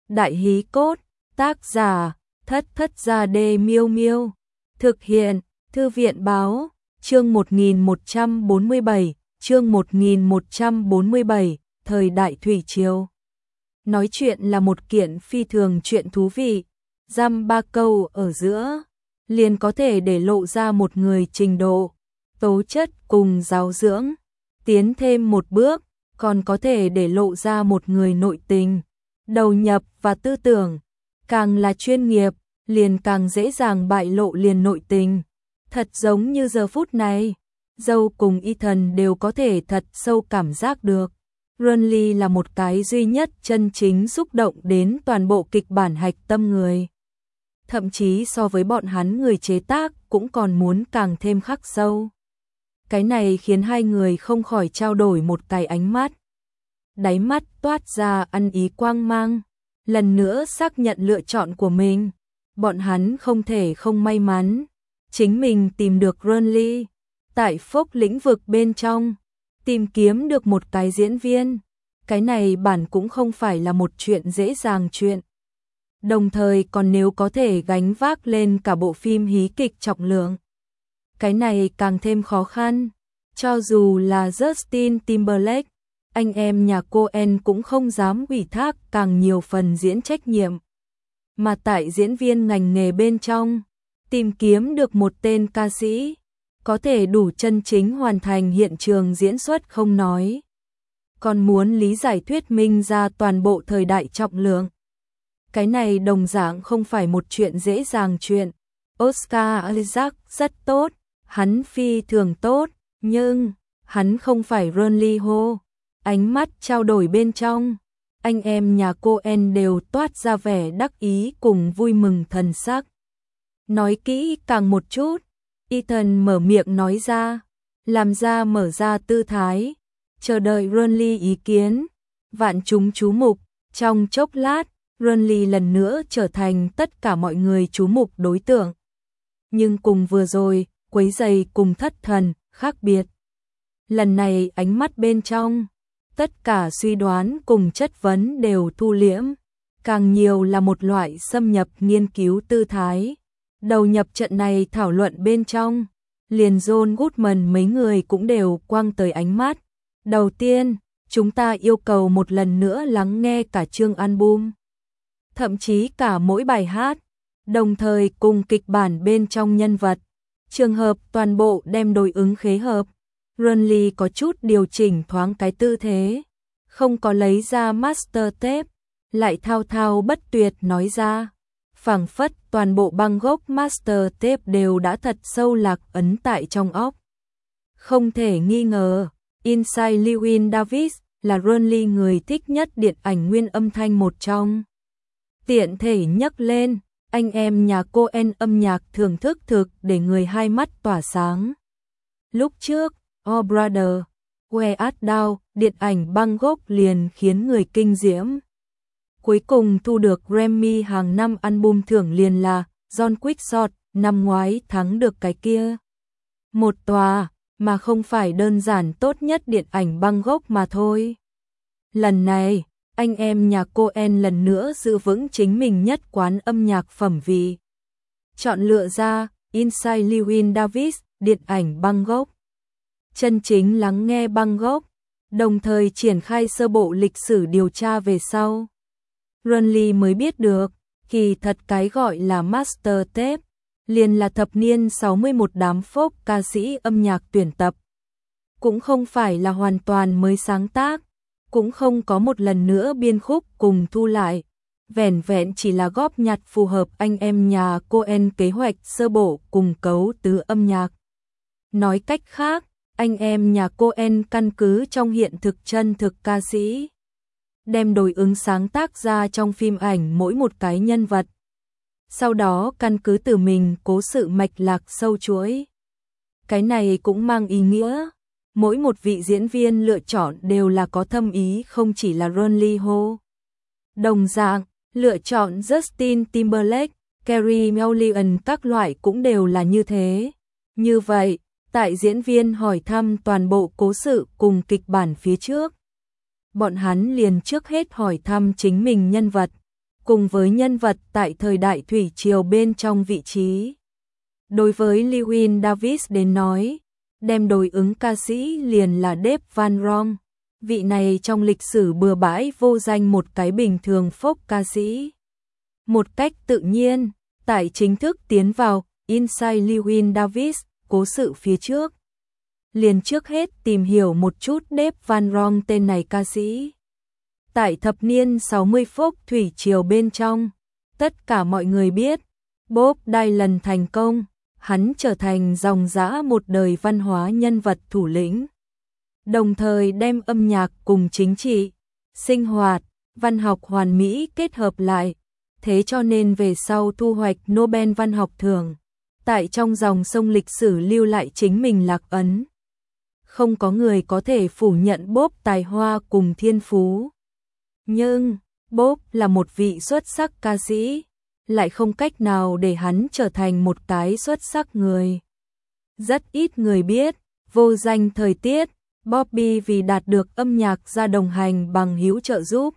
Đại hí cốt, tác giả, Thất Thất Gia Đê Miêu Miêu. Thực hiện, Thư viện báo, chương 1147, chương 1147, thời đại Thủy Triều. Nói chuyện là một kiện phi thường chuyện thú vị, dăm ba câu ở giữa, liền có thể để lộ ra một người trình độ, tố chất cùng giáo dưỡng. Tiến thêm một bước, còn có thể để lộ ra một người nội tình, đầu nhập và tư tưởng. Càng là chuyên nghiệp, liền càng dễ dàng bại lộ liền nội tình. Thật giống như giờ phút này, Dâu cùng Ethan đều có thể thật sâu cảm giác được. Renly là một cái duy nhất chân chính xúc động đến toàn bộ kịch bản hạch tâm người. Thậm chí so với bọn hắn người chế tác cũng còn muốn càng thêm khắc sâu. Cái này khiến hai người không khỏi trao đổi một cái ánh mắt. Đáy mắt toát ra ăn ý quang mang, lần nữa xác nhận lựa chọn của mình. Bọn hắn không thể không may mắn, chính mình tìm được Renly, tại Phốc lĩnh vực bên trong, tìm kiếm được một cái diễn viên. Cái này bản cũng không phải là một chuyện dễ dàng chuyện. Đồng thời còn nếu có thể gánh vác lên cả bộ phim hí kịch trọng lượng. Cái này càng thêm khó khăn, cho dù là Justin Timberlake, anh em nhà Coen cũng không dám ủy thác càng nhiều phần diễn trách nhiệm. Mà tại diễn viên ngành nghề bên trong, tìm kiếm được một tên ca sĩ, có thể đủ chân chính hoàn thành hiện trường diễn xuất không nói. Còn muốn lý giải thuyết minh ra toàn bộ thời đại trọng lượng. Cái này đồng dạng không phải một chuyện dễ dàng chuyện. Oscar Isaac rất tốt, hắn phi thường tốt, nhưng hắn không phải Renly Ho. Ánh mắt trao đổi bên trong, anh em nhà Coen đều toát ra vẻ đắc ý cùng vui mừng thần sắc. Nói kỹ càng một chút, Ethan mở miệng nói ra, làm ra mở ra tư thái, chờ đợi Renly ý kiến. Vạn chúng chú mục, trong chốc lát, Renly lần nữa trở thành tất cả mọi người chú mục đối tượng. Nhưng cùng vừa rồi, quấy rầy cùng thất thần, khác biệt. Lần này ánh mắt bên trong, tất cả suy đoán cùng chất vấn đều thu liễm, càng nhiều là một loại xâm nhập nghiên cứu tư thái. Đầu nhập trận này thảo luận bên trong, liền John Goodman mấy người cũng đều quăng tới ánh mắt. Đầu tiên, chúng ta yêu cầu một lần nữa lắng nghe cả chương album, thậm chí cả mỗi bài hát, đồng thời cùng kịch bản bên trong nhân vật, trường hợp toàn bộ đem đối ứng khế hợp. Renly có chút điều chỉnh thoáng cái tư thế, không có lấy ra master tape, lại thao thao bất tuyệt nói ra, phảng phất toàn bộ băng gốc master tape đều đã thật sâu lạc ấn tại trong óc. Không thể nghi ngờ, Inside Llewyn Davis là Renly người thích nhất điện ảnh nguyên âm thanh một trong. Tiện thể nhắc lên, anh em nhà Coen âm nhạc thưởng thức thực để người hai mắt tỏa sáng. Lúc trước, Oh Brother, Where Art Thou, điện ảnh băng gốc liền khiến người kinh diễm. Cuối cùng thu được Grammy hàng năm album thưởng liền là John Quixote, năm ngoái thắng được cái kia. Một tòa, mà không phải đơn giản tốt nhất điện ảnh băng gốc mà thôi. Lần này, anh em nhà Coen lần nữa giữ vững chính mình nhất quán âm nhạc phẩm vị. Chọn lựa ra Inside Llewyn Davis, điện ảnh băng gốc. Chân chính lắng nghe băng gốc, đồng thời triển khai sơ bộ lịch sử điều tra về sau. Renly mới biết được, kỳ thật cái gọi là master tape, liền là thập niên 60 một đám folk ca sĩ âm nhạc tuyển tập. Cũng không phải là hoàn toàn mới sáng tác, cũng không có một lần nữa biên khúc cùng thu lại, vẻn vẹn chỉ là góp nhặt phù hợp anh em nhà Coen kế hoạch sơ bộ cùng cấu tứ âm nhạc. Nói cách khác, anh em nhà Coen căn cứ trong hiện thực chân thực ca sĩ, đem đối ứng sáng tác ra trong phim ảnh mỗi một cái nhân vật. Sau đó căn cứ từ mình cố sự mạch lạc sâu chuỗi. Cái này cũng mang ý nghĩa, mỗi một vị diễn viên lựa chọn đều là có thâm ý, không chỉ là Renly Ho. Đồng dạng, lựa chọn Justin Timberlake, Carey Mulligan các loại cũng đều là như thế. Như vậy, tại diễn viên hỏi thăm toàn bộ cố sự cùng kịch bản phía trước, bọn hắn liền trước hết hỏi thăm chính mình nhân vật, cùng với nhân vật tại thời đại thủy triều bên trong vị trí. Đối với Llewellyn Davis đến nói, đem đối ứng ca sĩ liền là Dave Van Ronk. Vị này trong lịch sử bừa bãi vô danh một cái bình thường folk ca sĩ. Một cách tự nhiên, tại chính thức tiến vào Inside Llewellyn Davis, cố sự phía trước. Liền trước hết tìm hiểu một chút Dave Van Ronk tên này ca sĩ. Tại thập niên 60 folk thủy triều bên trong, tất cả mọi người biết, Bob Dylan thành công, hắn trở thành dòng dã một đời văn hóa nhân vật thủ lĩnh. Đồng thời đem âm nhạc cùng chính trị, sinh hoạt, văn học hoàn mỹ kết hợp lại, thế cho nên về sau thu hoạch Nobel văn học thưởng, tại trong dòng sông lịch sử lưu lại chính mình lạc ấn. Không có người có thể phủ nhận Bob tài hoa cùng thiên phú. Nhưng, Bob là một vị xuất sắc ca sĩ, lại không cách nào để hắn trở thành một cái xuất sắc người. Rất ít người biết, vô danh thời tiết, Bobby vì đạt được âm nhạc ra đồng hành bằng hữu trợ giúp.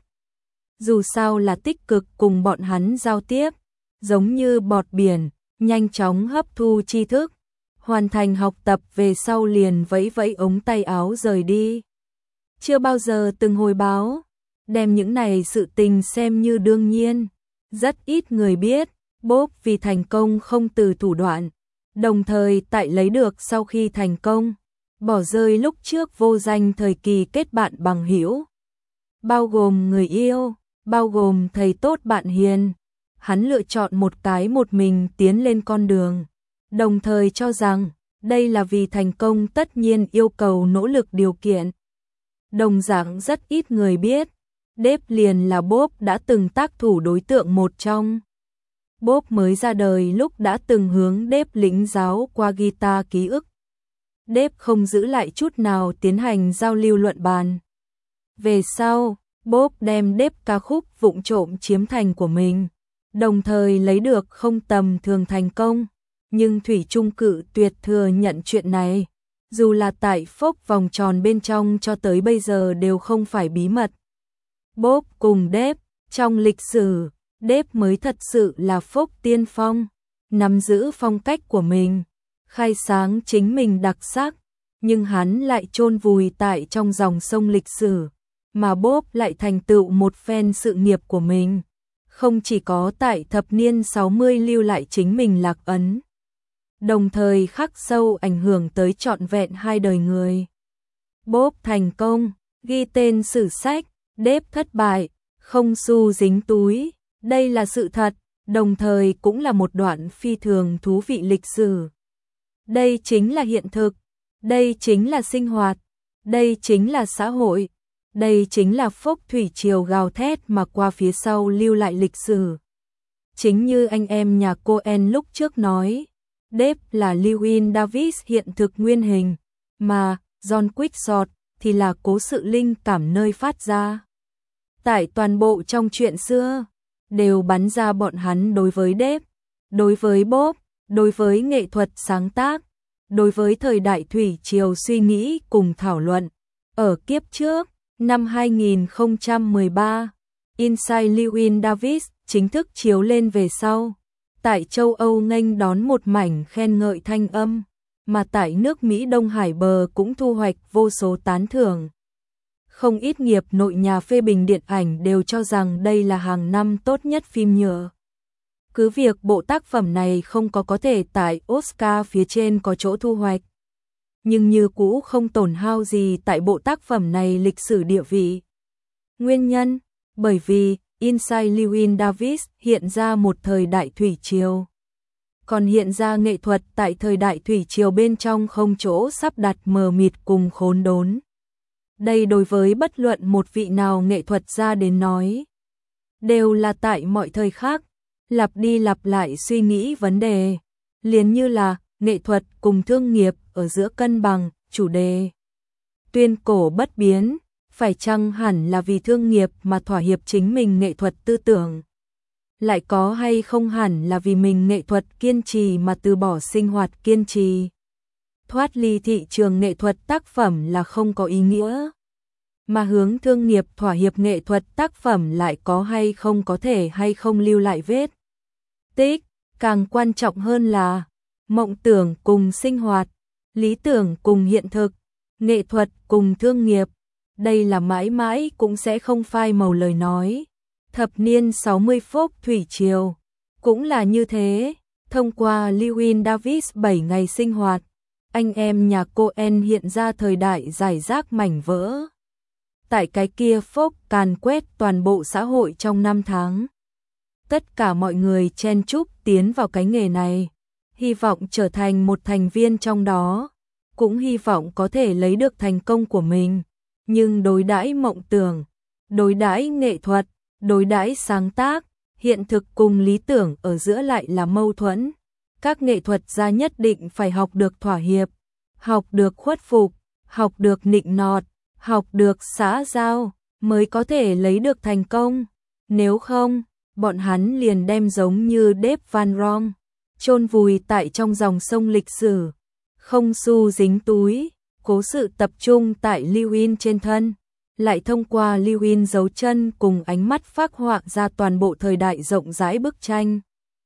Dù sao là tích cực cùng bọn hắn giao tiếp, giống như bọt biển, nhanh chóng hấp thu tri thức, hoàn thành học tập về sau liền vẫy vẫy ống tay áo rời đi. Chưa bao giờ từng hồi báo, đem những này sự tình xem như đương nhiên. Rất ít người biết, Bob vì thành công không từ thủ đoạn, đồng thời tại lấy được sau khi thành công, bỏ rơi lúc trước vô danh thời kỳ kết bạn bằng hữu. Bao gồm người yêu, bao gồm thầy tốt bạn hiền, hắn lựa chọn một cái một mình tiến lên con đường, đồng thời cho rằng đây là vì thành công tất nhiên yêu cầu nỗ lực điều kiện. Đồng dạng rất ít người biết, Dave liền là Bob đã từng tác thủ đối tượng một trong. Bob mới ra đời lúc đã từng hướng Dave lĩnh giáo qua guitar ký ức. Dave không giữ lại chút nào tiến hành giao lưu luận bàn. Về sau, Bob đem Dave ca khúc vụng trộm chiếm thành của mình, đồng thời lấy được không tầm thường thành công, nhưng thủy chung cự tuyệt thừa nhận chuyện này, dù là tại folk vòng tròn bên trong cho tới bây giờ đều không phải bí mật. Bob cùng Dave, trong lịch sử, Dave mới thật sự là folk tiên phong, nắm giữ phong cách của mình, khai sáng chính mình đặc sắc, nhưng hắn lại chôn vùi tại trong dòng sông lịch sử, mà Bob lại thành tựu một phen sự nghiệp của mình, không chỉ có tại thập niên 60 lưu lại chính mình lạc ấn, đồng thời khắc sâu ảnh hưởng tới trọn vẹn hai đời người. Bob thành công, ghi tên sử sách, Dave thất bại, không xu dính túi, đây là sự thật, đồng thời cũng là một đoạn phi thường thú vị lịch sử. Đây chính là hiện thực, đây chính là sinh hoạt, đây chính là xã hội, đây chính là folk thủy triều gào thét mà qua phía sau lưu lại lịch sử. Chính như anh em nhà Coen lúc trước nói, Dave là Llewellyn Davis hiện thực nguyên hình, mà John Quixote thì là cố sự linh cảm nơi phát ra. Tại toàn bộ trong chuyện xưa, đều bắn ra bọn hắn đối với Dave, đối với Bob, đối với nghệ thuật sáng tác, đối với thời đại thủy triều suy nghĩ cùng thảo luận. Ở kiếp trước, năm 2013, Inside Llewellyn Davis chính thức chiếu lên về sau. Tại châu Âu nghênh đón một mảnh khen ngợi thanh âm, mà tại nước Mỹ Đông Hải bờ cũng thu hoạch vô số tán thưởng. Không ít nghiệp nội nhà phê bình điện ảnh đều cho rằng đây là hàng năm tốt nhất phim nhựa. Cứ việc bộ tác phẩm này không có thể tại Oscar phía trên có chỗ thu hoạch, nhưng như cũ không tổn hao gì tại bộ tác phẩm này lịch sử địa vị. Nguyên nhân, bởi vì Inside Llewellyn Davis hiện ra một thời đại thủy triều. Còn hiện ra nghệ thuật tại thời đại thủy triều bên trong không chỗ sắp đặt mờ mịt cùng khốn đốn. Đây đối với bất luận một vị nào nghệ thuật gia đến nói, đều là tại mọi thời khắc, lặp đi lặp lại suy nghĩ vấn đề, liền như là nghệ thuật cùng thương nghiệp ở giữa cân bằng, chủ đề. Tuyên cổ bất biến, phải chăng hẳn là vì thương nghiệp mà thỏa hiệp chính mình nghệ thuật tư tưởng? Lại có hay không hẳn là vì mình nghệ thuật kiên trì mà từ bỏ sinh hoạt kiên trì? Thoát ly thị trường nghệ thuật tác phẩm là không có ý nghĩa. mà hướng thương nghiệp thỏa hiệp nghệ thuật tác phẩm lại có hay không có thể hay không lưu lại vết tích, càng quan trọng hơn là mộng tưởng cùng sinh hoạt, lý tưởng cùng hiện thực, nghệ thuật cùng thương nghiệp, đây là mãi mãi cũng sẽ không phai màu lời nói. Thập niên 60 Phúc Thủy Triều cũng là như thế, thông qua Llewyn Davis 7 ngày sinh hoạt, anh em nhà Coen hiện ra thời đại giải rác mảnh vỡ. Tại cái kia Phúc càn quét toàn bộ xã hội trong 5 tháng. Tất cả mọi người chen chúc tiến vào cái nghề này, hy vọng trở thành một thành viên trong đó, cũng hy vọng có thể lấy được thành công của mình. Nhưng đối đãi mộng tưởng, đối đãi nghệ thuật, đối đãi sáng tác, hiện thực cùng lý tưởng ở giữa lại là mâu thuẫn. Các nghệ thuật gia nhất định phải học được thỏa hiệp, học được khuất phục, học được nịnh nọt, học được xã giao, mới có thể lấy được thành công. Nếu không, bọn hắn liền đem giống như Dave Van Ron, chôn vùi tại trong dòng sông lịch sử, không xu dính túi. Cố sự tập trung tại Llewyn trên thân, lại thông qua Llewyn dấu chân cùng ánh mắt phác họa ra toàn bộ thời đại rộng rãi bức tranh.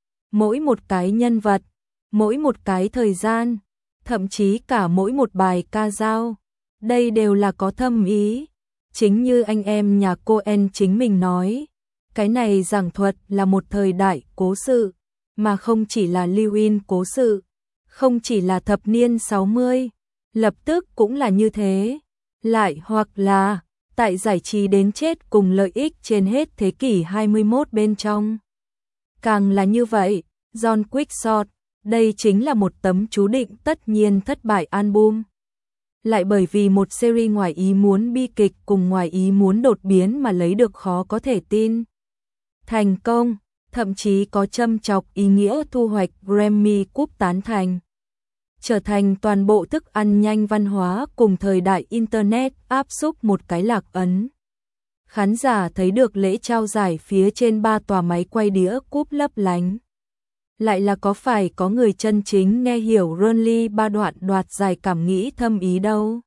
Mỗi một cái nhân vật, mỗi một cái thời gian, thậm chí cả mỗi một bài ca dao, đây đều là có thâm ý. Chính như anh em nhà Coen chính mình nói, cái này giảng thuật là một thời đại cố sự, mà không chỉ là Llewyn cố sự, không chỉ là thập niên 60. Lập tức cũng là như thế, lại hoặc là tại giải trí đến chết cùng lợi ích trên hết thế kỷ 21 bên trong. Càng là như vậy, John Quixote, đây chính là một tấm chú định tất nhiên thất bại album. Lại bởi vì một series ngoài ý muốn bi kịch cùng ngoài ý muốn đột biến mà lấy được khó có thể tin thành công, thậm chí có châm chọc ý nghĩa thu hoạch Grammy cúp tán thành. Trở thành toàn bộ thức ăn nhanh văn hóa cùng thời đại Internet áp xúc một cái lạc ấn. Khán giả thấy được lễ trao giải phía trên 3 tòa máy quay đĩa cúp lấp lánh. Lại là có phải có người chân chính nghe hiểu Ronly 3 đoạn đoạt giải cảm nghĩ thâm ý đâu.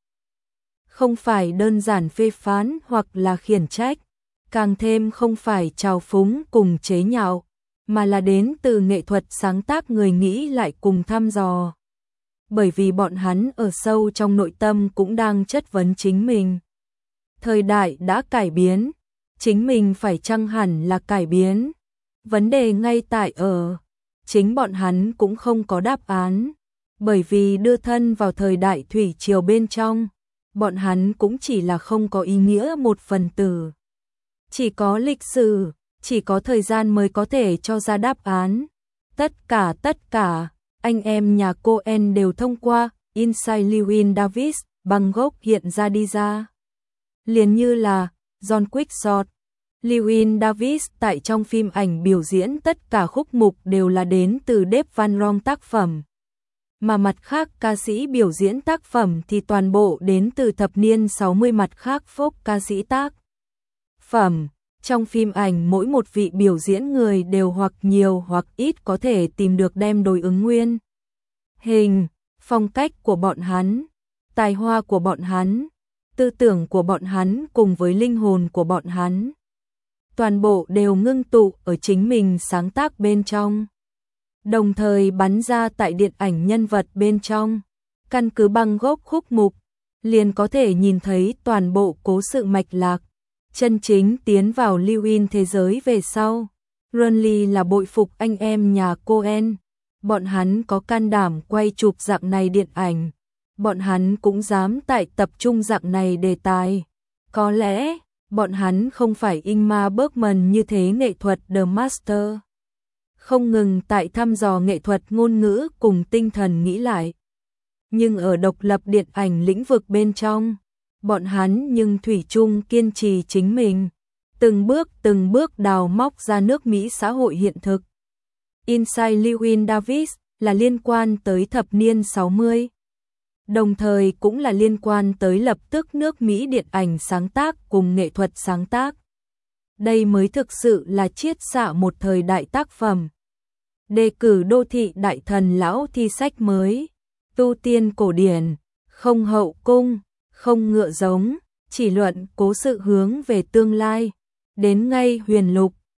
Không phải đơn giản phê phán hoặc là khiển trách, càng thêm không phải trào phúng cùng chế nhạo, mà là đến từ nghệ thuật sáng tác người nghĩ lại cùng thăm dò. Bởi vì bọn hắn ở sâu trong nội tâm cũng đang chất vấn chính mình. Thời đại đã cải biến, chính mình phải chăng hẳn là cải biến. Vấn đề ngay tại ở, chính bọn hắn cũng không có đáp án, bởi vì đưa thân vào thời đại thủy triều bên trong, bọn hắn cũng chỉ là không có ý nghĩa một phần tử. Chỉ có lịch sử, chỉ có thời gian mới có thể cho ra đáp án. Tất cả anh em nhà Coen đều thông qua Inside Llewyn Davis bằng gốc hiện ra đi ra. Liền như là John Quixote, Llewyn Davis tại trong phim ảnh biểu diễn tất cả khúc mục đều là đến từ Dave Van Ron tác phẩm. Mà mặt khác ca sĩ biểu diễn tác phẩm thì toàn bộ đến từ thập niên 60 mặt khác folk ca sĩ tác phẩm. Trong phim ảnh mỗi một vị biểu diễn người đều hoặc nhiều hoặc ít có thể tìm được đem đối ứng nguyên hình, phong cách của bọn hắn, tài hoa của bọn hắn, tư tưởng của bọn hắn cùng với linh hồn của bọn hắn. Toàn bộ đều ngưng tụ ở chính mình sáng tác bên trong, đồng thời bắn ra tại điện ảnh nhân vật bên trong. Căn cứ băng gốc khúc mục, liền có thể nhìn thấy toàn bộ cố sự mạch lạc. Chân chính tiến vào Llewyn thế giới về sau, Ronly là bội phục anh em nhà Coen. Bọn hắn có can đảm quay chụp dạng này điện ảnh, bọn hắn cũng dám tại tập trung dạng này đề tài. Có lẽ, bọn hắn không phải Ingmar Bergman như thế nghệ thuật The Master. Không ngừng tại thăm dò nghệ thuật ngôn ngữ cùng tinh thần nghĩ lại. Nhưng ở độc lập điện ảnh lĩnh vực bên trong, bọn hắn nhưng thủy chung kiên trì chính mình, từng bước đào móc ra nước Mỹ xã hội hiện thực. Inside Llewyn Davis là liên quan tới thập niên 60, đồng thời cũng là liên quan tới lập tức nước Mỹ điện ảnh sáng tác cùng nghệ thuật sáng tác. Đây mới thực sự là chiết xạ một thời đại tác phẩm. Đề cử đô thị đại thần lão thi sách mới, tu tiên cổ điển, không hậu cung, không ngựa giống, chỉ luận cố sự hướng về tương lai. Đến ngay huyền lục,